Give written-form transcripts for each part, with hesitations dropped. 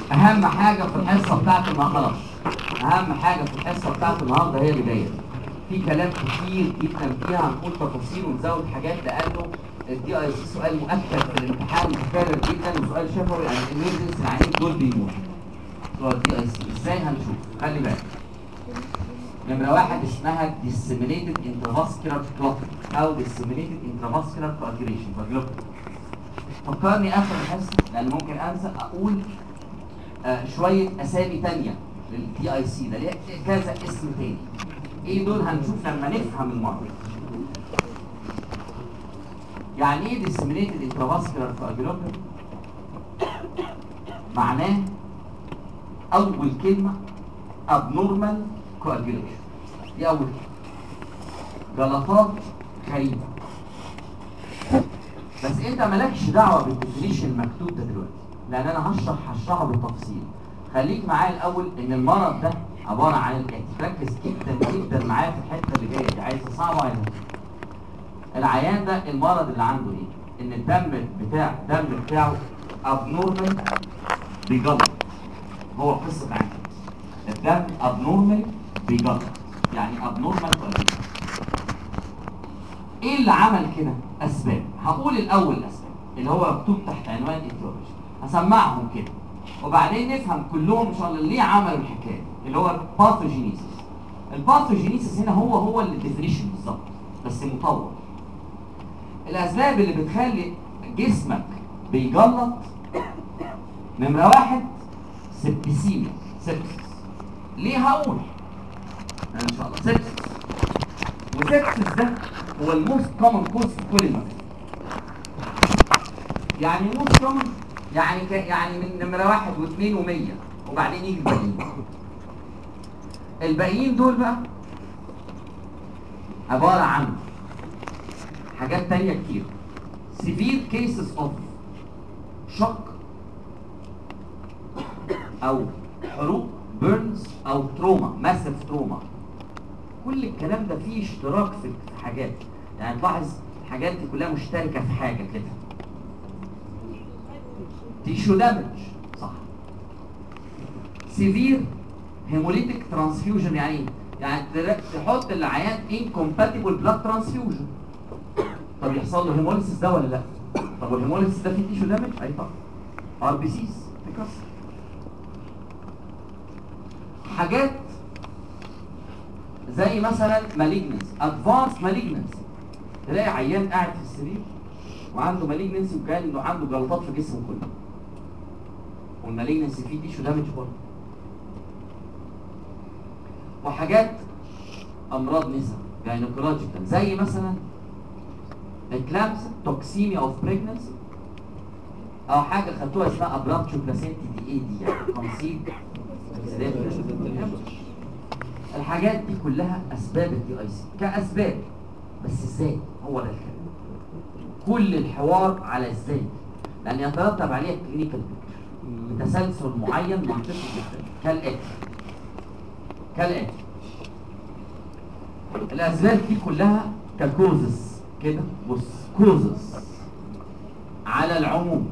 اهم حاجه في الحصه بتاعت النهارده، اهم حاجه في الحصه بتاعت النهارده هي اللي جايه. في كلام كتير جدا فيها، هنقول تفاصيل ونزود حاجات لانه الدي اي سي سؤال مؤكد في الامتحان متكرر جدا وسؤال شفوي، يعني الاميرجنسي العيانين دول بيموتوا. سؤال الدي اي سي ازاي هنشوف؟ خلي بالك. نمره واحد اسمها disseminated intravascular clotting او disseminated intravascular coagulation. فكرني اخر الحصه لان ممكن انسى اقول شويه اسامي تانية للدي اي سي ده، ليه كذا اسم تاني. ايه دول؟ هنشوف لما نفهم المرض. يعني ايه disseminated intravascular coagulation؟ معناه اول كلمه abnormal coagulation، دي اول كلمه، جلطات غريبه. بس انت مالكش دعوه بالديفينيشن المكتوب ده دلوقتي لان انا هشرحه بالتفصيل. خليك معايا الاول ان المرض ده عباره عن الاتي، ركز جدا جدا معايا في الحته اللي جايه دي، عايز صعبه عايز. العيان ده المرض اللي عنده ايه؟ ان الدم بتاعه ابنورمال بيجلط. هو قصه عن الدم ابنورمال بيجلط، يعني ابنورمال كواليتي. ايه اللي عمل كده؟ اسباب. هقول الاول الاسباب اللي هو مكتوب تحت عنوان ايتيولوجي، هسمعهم كده وبعدين نفهم كلهم ان شاء الله ليه عملوا الحكايه اللي هو باثوجينيسيس. الباثوجينيسيس هنا هو الديفينيشن بالظبط بس مطور. الاسباب اللي بتخلي جسمك بيجلط، نمره واحد سبتسيميا، سبسس. ليه هقول ان شاء الله سبسس، وسبسس ده هو الموست كومن كوز في كل المكان. يعني موست كومن يعني من نمره واحد واثنين ومية، وبعدين يجي الباقيين. الباقيين دول بقى عباره عن حاجات تانية كتير. severe cases of shock او حروق بيرنز او تروما، ماسيف تروما. كل الكلام ده فيه اشتراك في حاجات، يعني تلاحظ الحاجات دي كلها مشتركه في حاجه كده. تيشو دامج، صح. سيفير هيموليتيك ترانسفيوجن، يعني ايه؟ يعني تحط العيان انكومباتيبل بلاد ترانسفيوجن. طب يحصل له هيموليسيس ده ولا لا؟ طب والهيموليسيس ده فيه تيشو دامج؟ اي طبعا. ار بي سيز تكسر. حاجات زي مثلا مالجنس، ادفانس مالجنس. تلاقي عيان قاعد في السرير وعنده مالجنس وكان انه عنده جلطات في جسمه كله. والمالجنس فيه تيشو دامج برضه. وحاجات امراض نساء جاينيكولوجيكال زي مثلا اكلامس، توكسيميا اوف بريجنسي، او حاجه خدتوها اسمها ابرابتشو بلاسنتي دي، ايه دي يعني؟ تنسيق. الحاجات دي كلها اسباب الدي اي سي كاسباب، بس ازاي؟ هو ده الكلام. كل الحوار على ازاي، لان يترتب عليها كلينيكال بيكتشر بتسلسل معين منطقي جدا كالاتي. الاسباب دي كلها ككوزس كده، بص كوزس على العموم،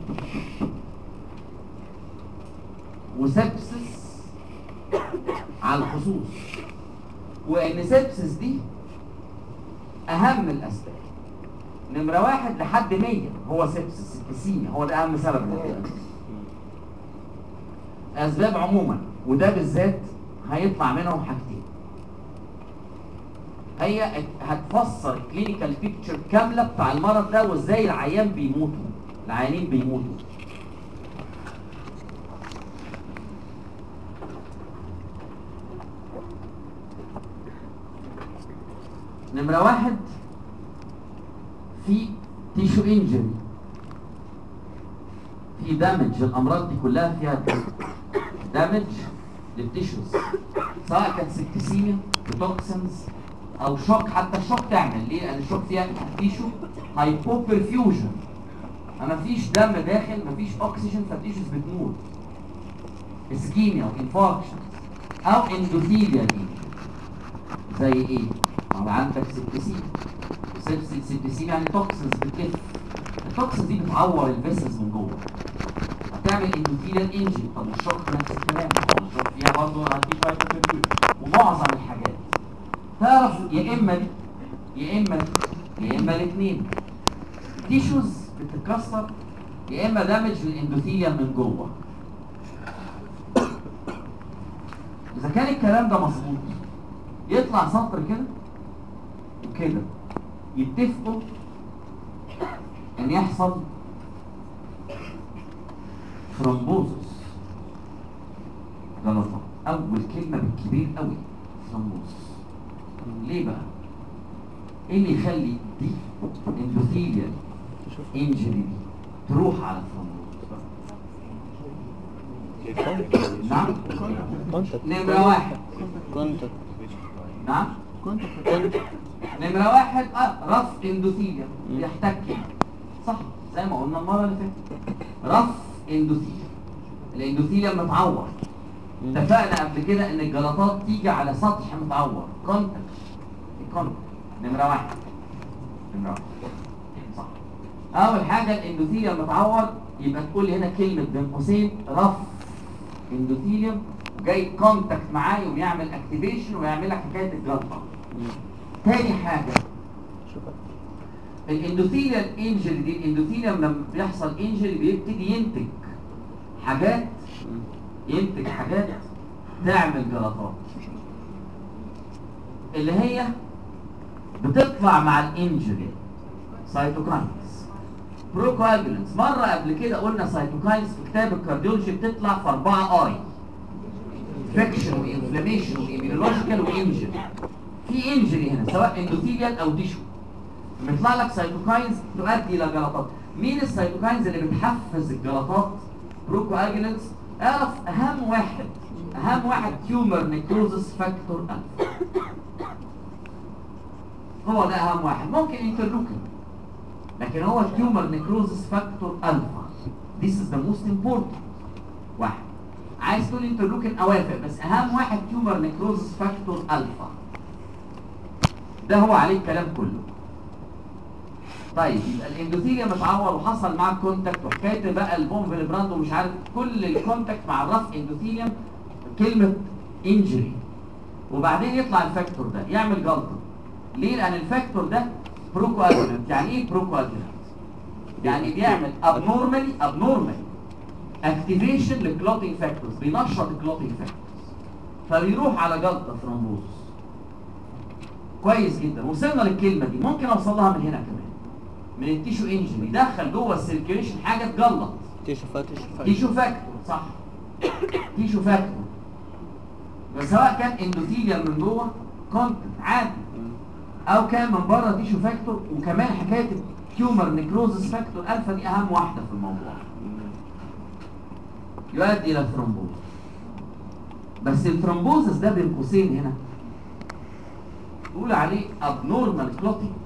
وسبسس على الخصوص. وان سبسس دي اهم الاسباب. نمره واحد لحد 100 هو سبسس، سبسيميا هو ده اهم سبب للدي. اسباب عموما وده بالذات هيطلع منهم حاجتين، هي هتفسر الكلينيكال بيكتشر كامله بتاع المرض ده وازاي العيانين بيموتوا. نمره واحد في تيشو انجري، في دامج. الامراض دي كلها فيها دامج للتيشوز، سواء كانت سبتسيميا توكسنز او شوك. حتى الشوك تعمل ليه؟ لان الشوك فيها تيشو هايبو برفيوجن، مفيش دم داخل، مفيش اكسجين، فالتيشوز بتموت. اسكيميا وانفاركشن او اندوثيليال زي ايه؟ طبعا عندك سبتسيميا، سبتسيميا يعني توكسنز بتلف. التوكسنز دي بتعور الفيسلز من جوه، تعمل اندوثيليال انجري. طب الشوك نفس الكلام، الشوك فيها برضه هتجيب فايتوكيميكال. ومعظم الحاجات تعرف يا اما دي يا اما دي يا اما الاثنين. تيشوز بتتكسر يا اما دامج للاندوثيليوم من جوه. اذا كان الكلام ده مظبوط يطلع سطر كده وكده يتفقوا ان يحصل ثرومبوزس. غلطة، اول كلمة بالكبير قوي ثرومبوزس. ليه بقى؟ ايه اللي يخلي دي اندوثيليال انجري دي تروح على الثرومبوزس؟ نعم؟ نمرة واحد نعم؟ نمرة واحد رف اندوثيليوم يحتك، صح؟ زي ما قلنا المرة اللي فاتت. رف اندوثيليوم، الاندوثيليوم متعور. اتفقنا قبل كده ان الجلطات تيجي على سطح متعور، كونتاكت. نمرة واحد صح. اول حاجة الاندوثيليوم متعور، يبقى تقول لي هنا كلمة بين قوسين رف اندوثيليوم جاي كونتاكت معاه يقوم يعمل اكتيفيشن ويعمل لك حكاية الجلطة. تاني حاجة الاندوثيليال انجري دي، الاندوثيليوم لما بيحصل انجري بيبتدي ينتج حاجات تعمل جلطات اللي هي بتطلع مع الانجري. سايتوكاينز، بروكواجولانتس. مرة قبل كده قلنا سايتوكاينز في كتاب الكارديولوجي بتطلع في 4 اي: انفكشن وانفلاميشن وإيميونولوجيكال وانجري. في انجري هنا سواء اندوثيليال او تيشو بيطلع لك سايتوكاينز تؤدي الى جلطات. مين السايتوكاينز اللي بتحفز الجلطات؟ بروكواجولانتس. اعرف اهم واحد تيومر نيكروزس فاكتور الفا. هو ده اهم واحد. ممكن انترلوكين لكن هو تيومر نيكروزس فاكتور الفا. This is the most important واحد. عايز تقول انترلوكين اوافق، بس اهم واحد تيومر نيكروزس فاكتور الفا. ده هو عليه الكلام كله. طيب يبقى الاندوثيليوم متعور وحصل معاه كونتاكت، وحكايه بقى البوم فيلبراند ومش عارف كل الكونتاكت مع الرف اندوثيليوم كلمه انجري، وبعدين يطلع الفاكتور ده يعمل جلطه. ليه؟ لان الفاكتور ده بروكواجولانت. يعني ايه بروكواجولانت؟ يعني بيعمل ابنورمالي اكتيفيشن للكلوتينج فاكتورز، بينشط الكلوتينج فاكتورز فبيروح على جلطه ثرومبوزس. كويس جدا، وصلنا للكلمه دي. ممكن اوصل لها من هنا كمان، من التيشو انجري يدخل جوه السيركيوليشن حاجه تجلط. تيشو فاكتور صح، تيشو فاكتور. بس سواء كان اندوثيليوم من جوه كونتنت عادي او كان من بره تيشو فاكتور. وكمان حكايه التيومر نيكروزس فاكتور الفا دي اهم واحده في الموضوع، يؤدي الى ثرومبوز. بس الثرومبوزس ده بين قوسين هنا تقول عليه abnormal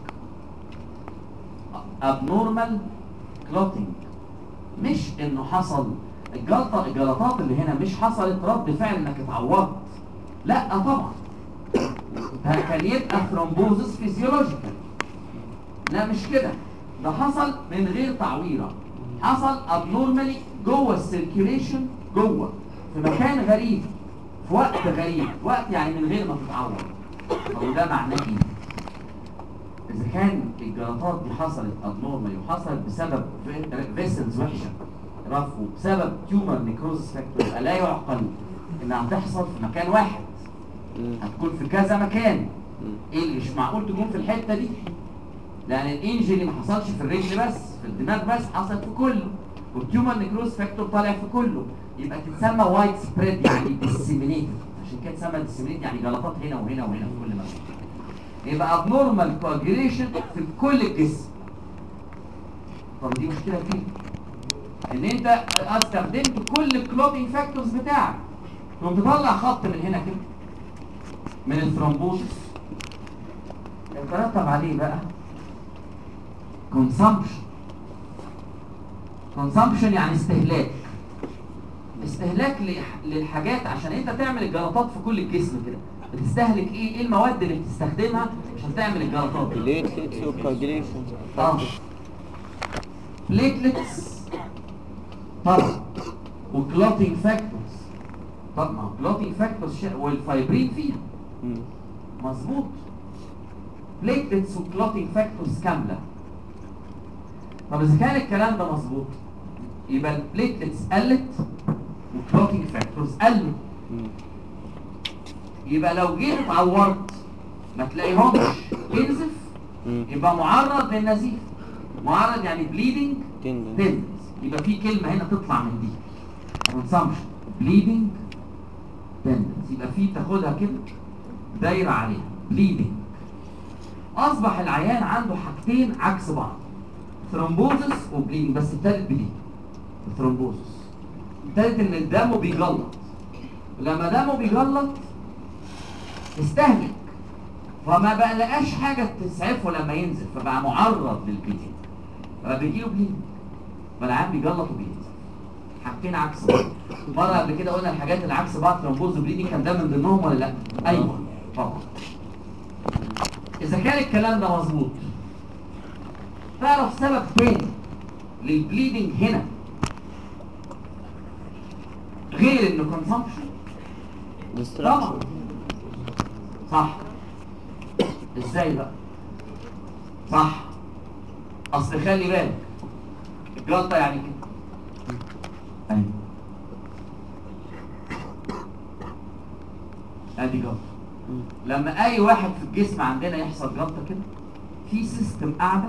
clotting. مش انه حصل الجلطات اللي هنا مش حصلت رد فعل انك اتعورت، لا طبعا كان يبقى ثرومبوزس فيزيولوجيكال. لا مش كده، ده حصل من غير تعويره، حصل abnormally جوه السيركيوليشن، جوه في مكان غريب في وقت غريب، وقت يعني من غير ما تتعور. طب ده معناه ايه؟ اذا كان الجلطات دي حصلت ابنورمالي وحصلت بسبب فيسلز وحشه رفو بسبب تيومر نيكروزس فاكتور، يبقى لا يعقل انها تحصل في مكان واحد، هتكون في كذا مكان. ايه اللي مش معقول تكون في الحته دي؟ لان الانجري ما حصلش في الرجل بس، في الدماغ بس، حصل في كله، والتيومر نيكروزس فاكتور طالع في كله. يبقى تتسمى وايد سبريد، يعني ديسيمينيتد. عشان كده تسمى ديسيمينيتد، يعني جلطات هنا وهنا وهنا في كل مكان. يبقى ابنورمال كواجيوليشن في كل الجسم. طب دي مشكله فيه ان انت استخدمت كل الكلوتينج فاكتورز بتاعك، تقوم تطلع خط من هنا كده من الثرومبوزس، يترتب عليه بقى كونسامبشن يعني استهلاك للحاجات. عشان انت تعمل الجلطات في كل الجسم كده بتستهلك ايه المواد اللي بتستخدمها عشان تعمل الجلطات دي؟ بليتلتس وكواجيوليشن. بليتلتس طبعا وكلوتينج فاكتورز. طب ما كلوتينج فاكتورز والفايبرين فيها مظبوط. بليتلتس وكلوتينج فاكتورز كامله. طب اذا كان الكلام ده مظبوط يبقى البليتلتس قلت وكلوتينج فاكتورز قلت. يبقى لو جيت اتعورت ما تلاقيهمش تنزف، يبقى معرض للنزيف. معرض يعني بليدنج تندنس. يبقى في كلمه هنا تطلع من دي كونسامشن بليدنج تندنس. يبقى في تاخدها كده دايره عليها بليدنج. اصبح العيان عنده حاجتين عكس بعض، ثرومبوزس وبليدنج، بس التالت بليدنج. الثرومبوزس التالت ان الدم بيجلط. لما دمه بيجلط استهلك، فما بقى لقاش حاجه تسعفه لما ينزل، فبقى معرض للبليدنج، فبيجيله بليدنج، فالعيان بيجلط وبينزل. حاجتين عكس بعض. مره قبل كده قلنا الحاجات اللي عكس بعض ثرومبوز وبليدنج، كان ده من ضمنهم ولا لا؟ ايوه طبعا. اذا كان الكلام ده مظبوط، تعرف سبب تاني للبليدنج هنا غير انه كونسامشن؟ طبعا صح. ازاي بقى؟ صح، اصل خلي بالك الجلطه يعني كده اهي، ادي جلطه. لما اي واحد في الجسم عندنا يحصل جلطه كده، في سيستم قاعده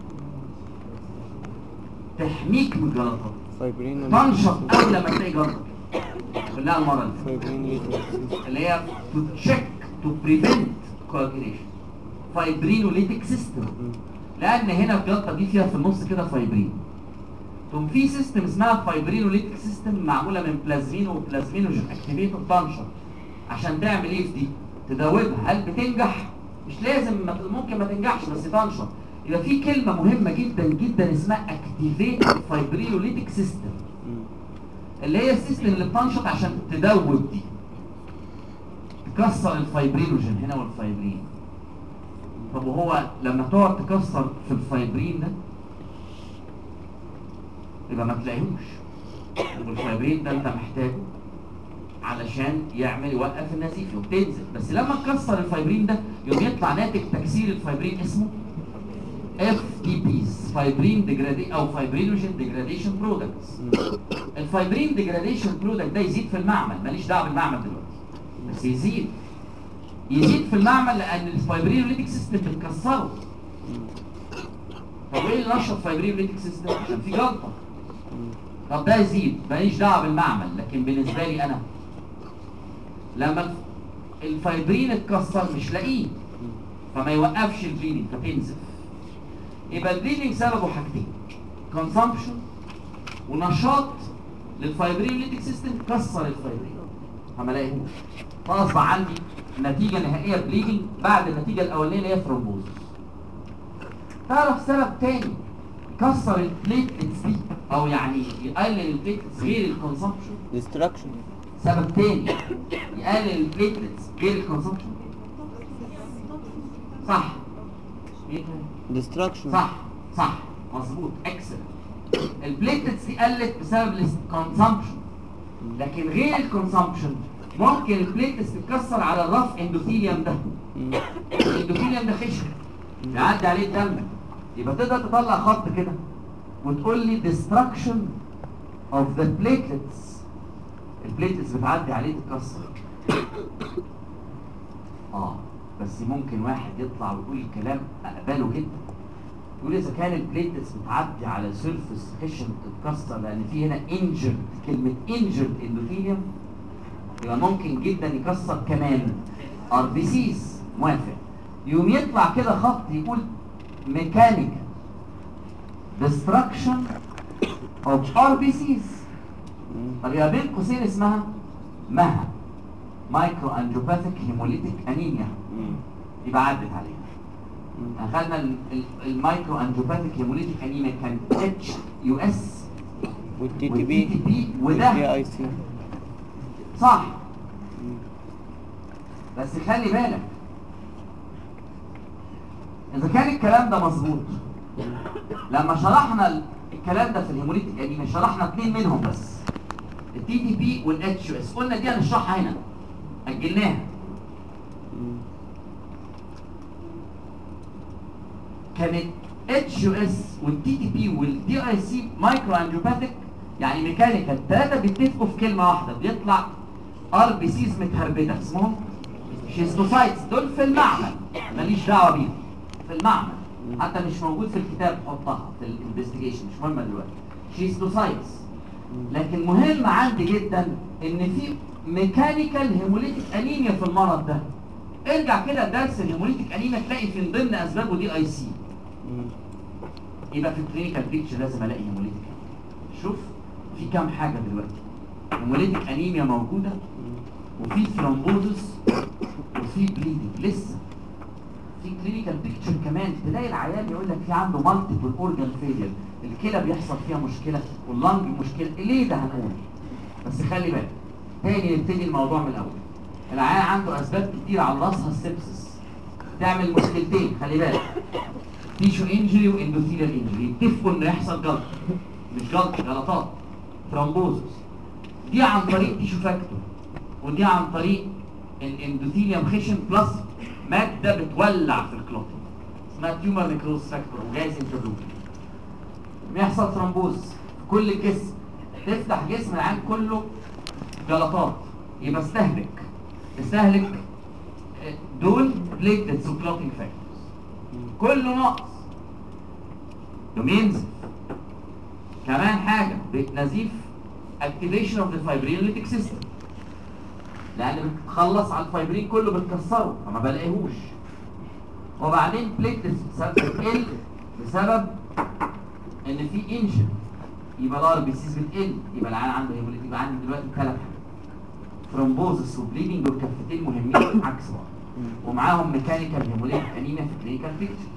تحميك من الجلطات، تنشط اول لما تلاقي جلطه كلها المره اللي هي تو تشيك تو بريفنت كواجيليشن، فايبرينوليتيك سيستم. لان هنا الجلطه دي فيها في النص كده فايبرين، ثم في سيستم اسمها فايبرينوليتيك سيستم معموله من بلازمين وبلازمينوجين اكتيفيتور تنشط عشان تعمل ايه في دي؟ تدوبها. هل بتنجح؟ مش لازم، ممكن ما تنجحش بس تنشط. يبقى في كلمه مهمه جدا جدا اسمها اكتيفيت فايبرينوليتيك سيستم، اللي هي السيستم اللي بتنشط عشان تدوب دي، تكسر الفايبرينوجين هنا والفايبرين. طب وهو لما تقعد تكسر في الفايبرين ده يبقى ما تلاقيهوش، والفايبرين ده انت محتاجه علشان يوقف النزيف وبتنزل. بس لما تكسر الفايبرين ده يوم يطلع ناتج تكسير الفايبرين اسمه FDPs، فايبرين ديجرادي او فايبرينوجين ديجراديشن برودكتس. الفايبرين ديجراديشن برودكت ده يزيد في المعمل، ماليش دعوه بالمعمل دلوقتي، بس يزيد في المعمل لان الفايبرينوليتيك سيستم بتكسره. طب ايه اللي نشط فايبرينوليتيك سيستم؟ عشان في جلطه. طب ده يزيد، ماليش دعوه بالمعمل، لكن بالنسبه لي انا لما الفايبرين اتكسر مش لاقيه، فما يوقفش البليدنج فتنزف. يبقى البليدنج سببه حاجتين، كونسامبشن ونشاط للفايبرينوليتيك سيستم كسر الفايبرين فما لاقيهوش، فاصبح عندي نتيجه نهائيه بليدنج بعد النتيجه الاولانيه اللي هي ثرومبوز. تعرف سبب تاني كسر البليتلتس دي او يعني يقلل البليتلتس غير الكونسامبشن؟ ديستراكشن. سبب تاني يقلل البليتلتس غير الكونسامبشن؟ صح. ديستراكشن. صح مظبوط اكسلنت. البليتلتس دي قلت بسبب الكونسامبشن، لكن غير الكونسامبشن ممكن البليتلتس تتكسر على الرف اندوثيليوم ده. الاندوثيليوم ده خشن يعدي عليه الدم، يبقى تقدر تطلع خط كده وتقول لي destruction of the platelets. البليتلتس بتعدي عليه تتكسر. بس ممكن واحد يطلع ويقول الكلام اقبله جدا، يقول اذا كان البليتلتس بتعدي على سيرفس خشن تتكسر لان في هنا injured، كلمه injured endothelium، يبقى ممكن جدا يكسر كمان RBCs. موافق. يقوم يطلع كده خط يقول mechanical destruction of RBCs. طب يبقى بين قوسين اسمها مها، مايكرو انجيوباثيك هيموليتيك انيميا، يبقى عدت عليها. اخذنا المايكرو انجيوباثيك هيموليتيك انيميا كان HUS والتي تي بي وده اي سي. صح. بس خلي بالك اذا كان الكلام ده مظبوط، لما شرحنا الكلام ده في الهيموليتيك انيميا شرحنا 2 منهم بس، التي تي بي والاتش اس قلنا دي هنشرحها هنا، اجلناها. كانت اتش اس والتي تي بي والدي اي سي مايكرو انجيوباثيك، يعني ميكانيكال، ثلاثه بيتفقوا في كلمه واحده، بيطلع ار بي سيز متهربده اسمهم شيستوسايتس. دول في المعمل ماليش دعوه بيهم، في المعمل حتى مش موجود في الكتاب، حطها في الانفستيجيشن مش مهمه دلوقتي. شيستوسايتس. لكن مهم عندي جدا ان في ميكانيكال هيموليتيك انيميا في المرض ده. ارجع كده لدرس الهيموليتيك انيميا تلاقي في ضمن اسبابه دي اي سي. يبقى في الكلينيكال بيكتشر لازم الاقي هيموليتيك. شوف في كام حاجه دلوقتي. هيموليتيك انيميا موجوده، وفي ثرومبوزس، وفي بليدنج لسه. في كلينيكال بيكتشر كمان تلاقي العيان يقول لك في عنده مالتيبل اورجان فيلير، الكلى بيحصل فيها مشكله واللنج مشكله. ليه ده هنقول، بس خلي بالك تاني نبتدي الموضوع من الاول. العيان عنده اسباب كتير على راسها السبسس تعمل مشكلتين، خلي بالك. تيشو انجري واندوثيليال انجري يتفقوا انه يحصل جلط، مش جلط، جلطات، ثرومبوزس. دي عن طريق تيشو فاكتور، ودي عن طريق الاندوثيليوم خشن بلس ماده بتولع في الكلوتين اسمها تيومر نيكروز فاكتور وجايز انترلوكين. بيحصل ثرومبوز في كل الجسم، تفتح جسم العين كله جلطات، يبقى استهلك دول بليتلتس وكلوتينج فاكتورز، كله ناقص يوم ينزل. كمان حاجه نزيف اكتيفيشن اوف ذا فايبرينوليتيك سيستم، لان بتخلص على الفايبرين كله بتكسره فما بلاقيهوش. وبعدين بليتلتس بتقل بسبب ان في انجن، يبقى الار بي سيز بتقل، يبقى العيان عنده هيموليتيك. يبقى عندي دلوقتي ثلاث حاجات، ثرومبوزس وبليدنج والكفتين مهمين عكس بعض، ومعاهم ميكانيكال هيموليتيك انيميا في الكلينيكال بيكتشر.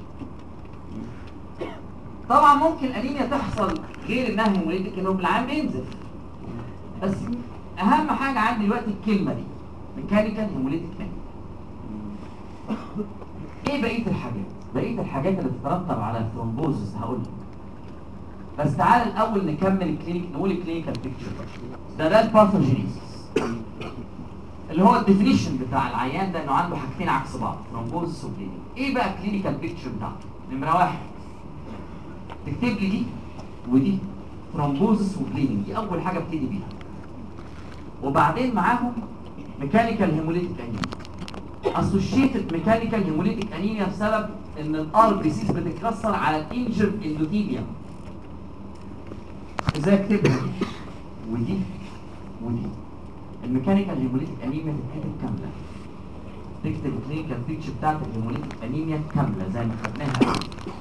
طبعا ممكن انيميا تحصل غير انها هيموليتيك، انه العيان بينزف. بس اهم حاجه عندي دلوقتي الكلمه دي، ميكانيكال هيموليتيك انيميا. ايه بقيه الحاجات؟ بقيه الحاجات اللي بتترتب على الثرومبوزس هقول لك. بس تعال الاول نكمل الكلينيك، نقول الكلينيكال بيكتشر. ده الباثوجينيسيس اللي هو الديفينيشن بتاع العيان ده، انه عنده حاجتين عكس بعض، ثرومبوزس وبليدنج. ايه بقى الكلينيكال بيكتشر بتاعته؟ نمره واحد تكتب لي دي ودي، ثرومبوزس وبليدنج، دي اول حاجه ابتدي بيها. وبعدين معاهم ميكانيكال هيموليتيك انيميا، اسوشيتد ميكانيكال هيموليتيك انيميا بسبب ان الار بي سيز بتتكسر على الانجر اندوثيليوم. ازاي اكتبها دي ودي ودي؟ الميكانيكال هيموليتيك انيميا تتكتب كامله، تكتب الكلينيكال بيكتشر بتاعت الهيموليتيك انيميا كامله زي ما خدناها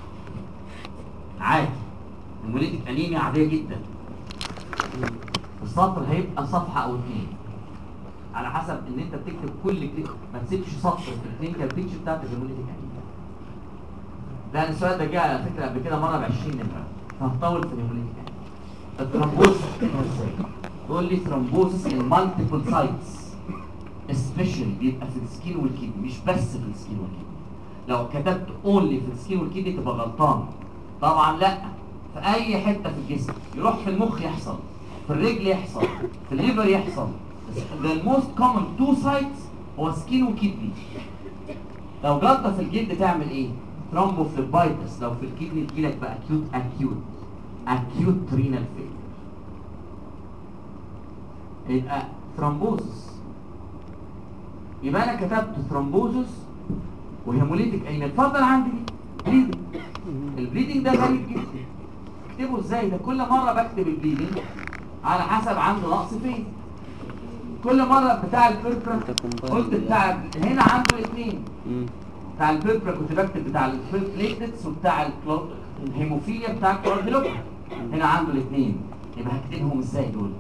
عادي. هيموليتيك انيميا عاديه جدا، السطر هيبقى صفحه او اثنين على حسب ان انت بتكتب كل ما تسيبش سطر في الكلينيكال بيكتشر بتاعت الهيموليتيك انيميا. ده السؤال ده جه على فكره قبل كده مره ب 20 نمره، فهطول في الهيموليتيك انيميا. الثرومبوزس ازاي؟ تقول لي ثرومبوزس ان مالتيبل سايتس، سبيشالي بيبقى في السكين والكيدني، مش بس في السكين والكيدني. لو كتبت اونلي في السكين والكيدني تبقى غلطان. طبعا لا، في اي حته في الجسم، يروح في المخ يحصل، في الرجل يحصل، في الليفر يحصل. The most common two sites هو سكين وكيدني. لو جلطه في الجلد تعمل ايه؟ ثرومبوفليبايتس. لو في الكيدني تجيلك بقى acute renal failure. يبقى ثرومبوزس، يبقى انا كتبت ثرومبوزس وهيموليتيك انيميا. اتفضل عندي بليدنج. البليدنج ده غريب جدا، اكتبه ازاي ده؟ كل مره بكتب البليدنج على حسب عنده نقص فين. كل مره بتاع البيربرا قلت بتاع هنا عنده اثنين، بتاع البيربرا كنت بكتب بتاع البليتلتس وبتاع الهيموفيليا بتاع الكورديلوبا، هنا عنده الاثنين. يبقى هكتبهم ازاي دول؟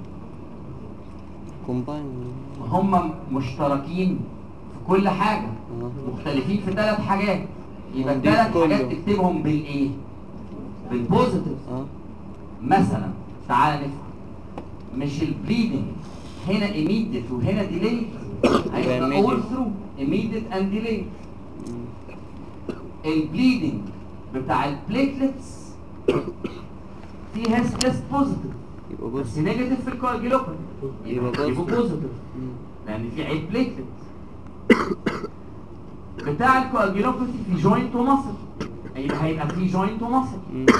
هم مشتركين في كل حاجه، مختلفين في ثلاث حاجات. يبقى الثلاث حاجات تكتبهم بالايه؟ بالبوزيتيف. مثلا تعالى نفهم، مش البليدنج هنا immediate وهنا delayed، هيبقى all through immediate and delayed. البليدنج بتاع البليتلتس فيه هاس بلس بوزيتيف، يبقى بس نيجاتيف في الكواجيلوباثي يبقى يبقى بوزيتيف لان في عيب بليتلت. بتاع الكواجيلوباثي في جوينت ومصل، يبقى هيبقى في جوينت ومصل،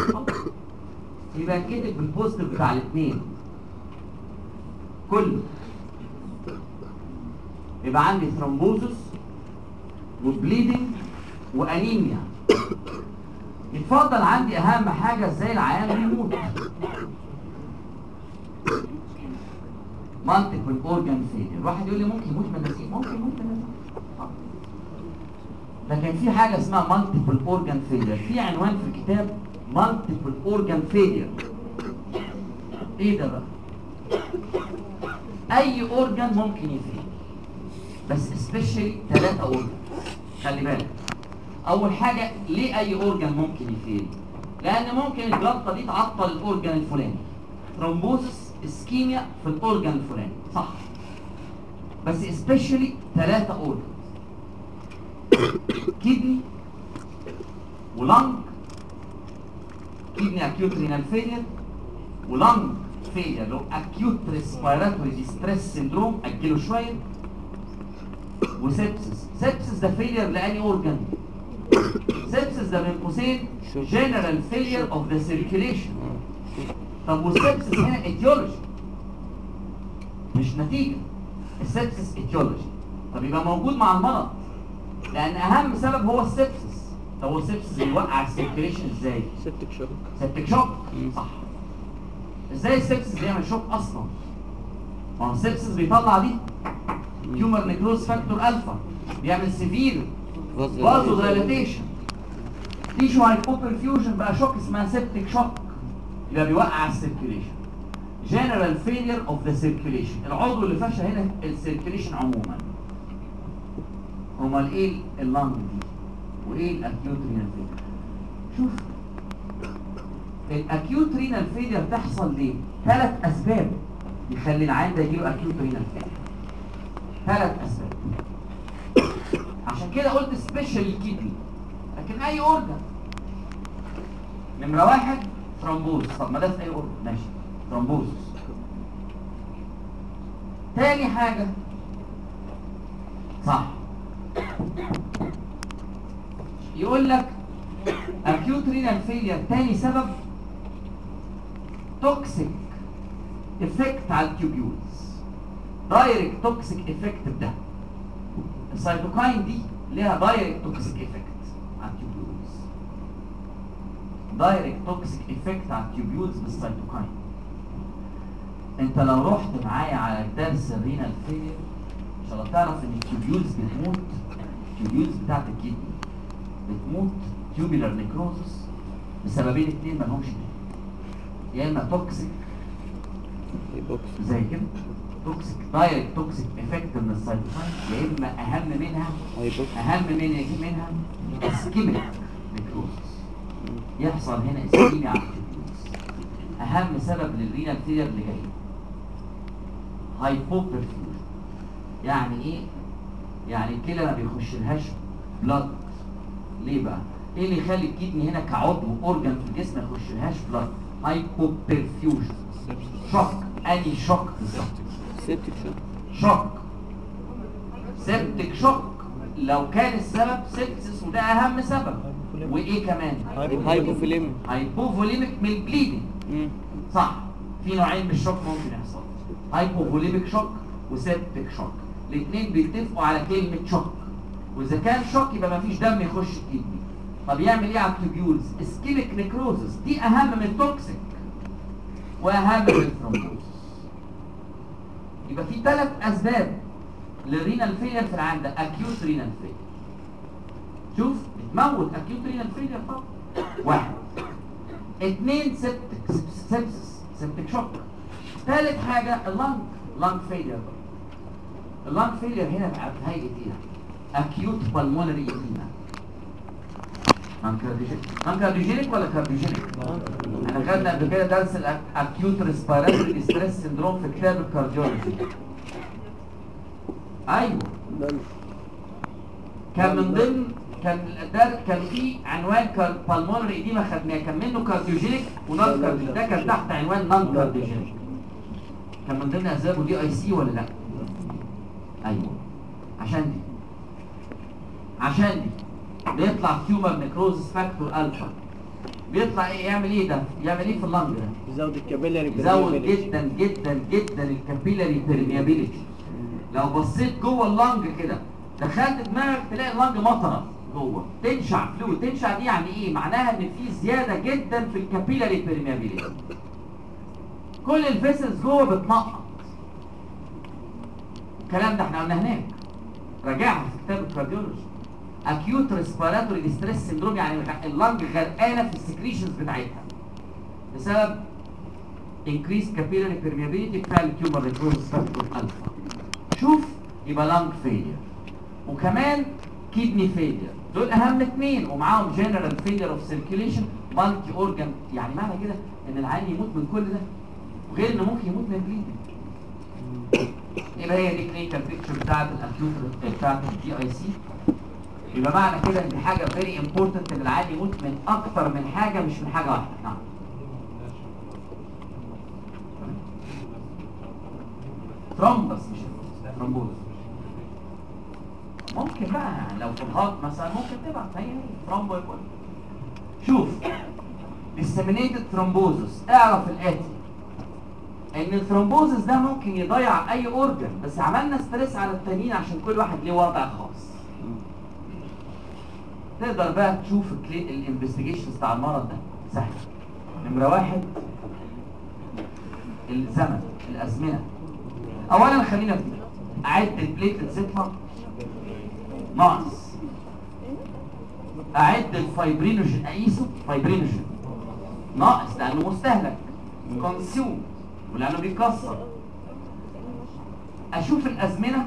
يبقى كده بالبوزيتيف بتاع الاثنين كله. يبقى عندي ثرومبوزس وبليدنج وانيميا. يتفضل عندي اهم حاجه ازاي العيان بيموت. مالتيبل اورجان فيلير. واحد يقول لي ممكن يموت من النسيج، ممكن يموت من النسيج، لكن في حاجه اسمها مالتيبل اورجان فيلير. في عنوان في الكتاب مالتيبل اورجان فيلير. ايه ده بقى؟ اي اورجان ممكن يفيل، بس سبيشالي 3 اورجان. خلي بالك، اول حاجه ليه اي اورجان ممكن يفيل؟ لان ممكن الجلطه دي تعطل الاورجان الفلاني، ثرومبوسس اسكيميا في الاورجان الفلاني، صح؟ بس سبيشالي 3 اورجان: كدني ولنج، كدني اكيوت رينال فيلير، ولنج فيلير لو اكيوت ريسبيراتوري ديستريس سيندروم اجله شويه، وسيبسس. سيبسس ده فيلير لاني اورجان؟ سيبسس ده بين قوسين جنرال فيلير اوف ذا سيركيليشن. طب والسيبسس هنا ايتيولوجي مش نتيجه، السيبسس ايتيولوجي. طب يبقى موجود مع المرض لان اهم سبب هو السيبسس. طب هو السيبسس بيوقع السيركيليشن ازاي؟ سيبتك شوك. سيبتك شوك، صح. ازاي السيبسس بيعمل شوك اصلا؟ ما هو السيبسس بيطلع دي تيومر نيكروز فاكتور الفا، بيعمل سيفير فازو دايلاتيشن، تيشو هايبوبرفيوجن، بقى شوك اسمها سيبتك شوك، يبقى بيوقع السيركيليشن. جنرال فيلير اوف ذا سيركيليشن. العضو اللي فشل هنا السيركيليشن عموما. امال ايه اللنج دي؟ وايه الاكيوت رينال فيلير؟ شوف الاكيوت رينال فيلير تحصل ليه؟ 3 اسباب يخلي العيان ده يجيله اكيوت رينال فيلير. 3 اسباب. عشان كده قلت سبيشال الكيدني، لكن اي اورجان. نمره 1 ثرومبوز. طب ما ده في اي اورجان، ماشي، ثرومبوز. تاني حاجه صح، يقول لك اكيوت رينال فيلير تاني سبب توكسيك افكت على التيوبيولز، دايركت توكسيك افكت بده. السيتوكاين دي ليها دايركت توكسيك افكت على التيوبيولز، دايركت توكسيك افكت على التيوبيولز بالسيتوكاين. انت لو رحت معايا على درس الرينال فيلير ان شاء الله تعرف ان التيوبيولز بتموت. التيوبيولز بتاعت الكدني بتموت تيوبيلر نيكروزس بسببين 2 مالهمش دليل، يا اما توكسيك زي كده توكسيك دايركت توكسيك افكت من السيتوكاين، يا اما اهم منها اسكيميك نيكروزس. يحصل هنا اسكيميا على التيوبيولز. اهم سبب للرينال فيلير اللي جاي هايبوبرفيوجن. يعني ايه؟ يعني الكلى ما بيخشلهاش بلاد. ليه بقى؟ ايه اللي يخلي الكدني هنا كعضو اورجان في الجسم ما يخشلهاش بلاد؟ هايبوبرفيوجن. شوك. اني شوك بالظبط؟ سيبتك شوك. شوك، سيبتك شوك. لو كان السبب سيبسس وده اهم سبب، وايه كمان؟ هايبوفوليميك. هايبوفوليميك من البليدنج، صح. في نوعين من الشوك ممكن يحصل، هايبوفوليميك شوك وسيبتك شوك. الاثنين بيتفقوا على كلمه شوك، واذا كان شوك يبقى مفيش دم يخش الكدني. طب يعمل ايه على التيوبيولز؟ اسكيميك نيكروزس، دي اهم من التوكسيك واهم من الثرومبوزس. يبقى في 3 اسباب للرينال فيلير في العام ده. اكيوت رينال فيلير، شوف بتموت اكيوت رينال فيلير طبعا. 1 2 سيبتك شوك. ثالث حاجه اللنج فيلير. اللنج فيلير هنا بقى بهيئه ايه؟ اكيوت بالمونري ايديما. نون كارديوجينيك ولا كارديوجينيك؟ احنا خدنا قبل كده درس الاكيوت ريسبيراتوري ديستريس سيندروم في كتاب الكارديولوجي. ايوه كان من ضمن كان في عنوان بالمونري ايديما خدناه، كان منه كارديوجينيك ونون كارديوجينيك، ده كان تحت عنوان نون كارديوجينيك. كان من ضمن اسبابه دي اي سي ولا لا؟ ايوه عشان دي بيطلع تيومر نيكروزس فاكتور الفا. بيطلع ايه؟ يعمل ايه ده؟ يعمل ايه في اللنج ده؟ يزود الكابيلاري يزود جدا جدا جدا الكابيلاري بيرميابيليتي. لو بصيت جوه اللنج كده دخلت دماغك تلاقي اللنج مطره جوه، تنشع فلويد. تنشع دي يعني ايه؟ معناها ان في زياده جدا في الكابيلاري بيرميابيليتي. كل الفيسلز جوه بتنقط. الكلام ده احنا قلنا هناك، راجعها في كتاب الكارديولوجي. اكيوت ريسبيراتوري ديستريس سيندروم، يعني اللنج غرقانه في السكريشنز بتاعتها بسبب increased capillary permeability بتاع التيومر نيكروزس فاكتور الفا. شوف، يبقى لانج فيلير وكمان كيدني فيلير، دول اهم اثنين، ومعاهم جنرال فيلير اوف سيركيوليشن مالتي اورجان. يعني معنى كده ان العيان يموت من كل ده، وغير انه ممكن يموت من بليدنج. يبقى هي دي كلينيكال بيكتشر بتاعت الاكيوت بتاعت الدي اي سي. يبقى معنى كده ان حاجه فيري امبورتنت ان العيان يموت من اكتر من حاجه، مش من حاجه واحده. نعم. ترومبس مش ترومبوز. ممكن بقى يعني لو في الهارت مثلا ممكن تبقى هي ترومبو يكون. شوف، disseminated thrombosis، اعرف الاتي ان الثرومبوزس ده ممكن يضيع اي اورجن، بس عملنا ستريس على التانيين عشان كل واحد ليه وضع خاص. تقدر بقى تشوف الانفستيجيشنز بتاع المرض ده سهل. نمرة واحد، الزمن، الازمنه. اولا خلينا نبتدي اعد البليتلتس يطلع ناقص، اعد الفايبرينوجين اقيسه فايبرينوجين ناقص لانه مستهلك كونسيوم ولانه بيكسر. اشوف الازمنه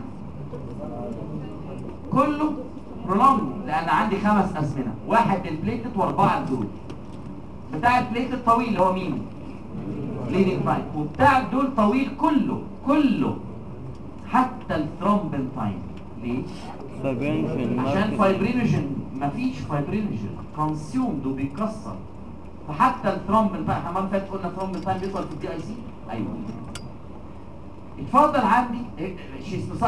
كله برولونج لان عندي 5 ازمنه، واحد للبليتلت واربعه لدول. بتاع البليتلت طويل اللي هو مين؟ بليدنج تايم، وبتاع دول طويل كله حتى الثرومبين تايم. ليه؟ عشان فايبرينوجين مفيش فايبرينوجين كونسيومد وبيكسر، فحتى الثرومبين تايم. احنا المره اللي فاتت قلنا الثرومبين تايم بيدخل في الدي اي سي. ايوه. اتفضل عندي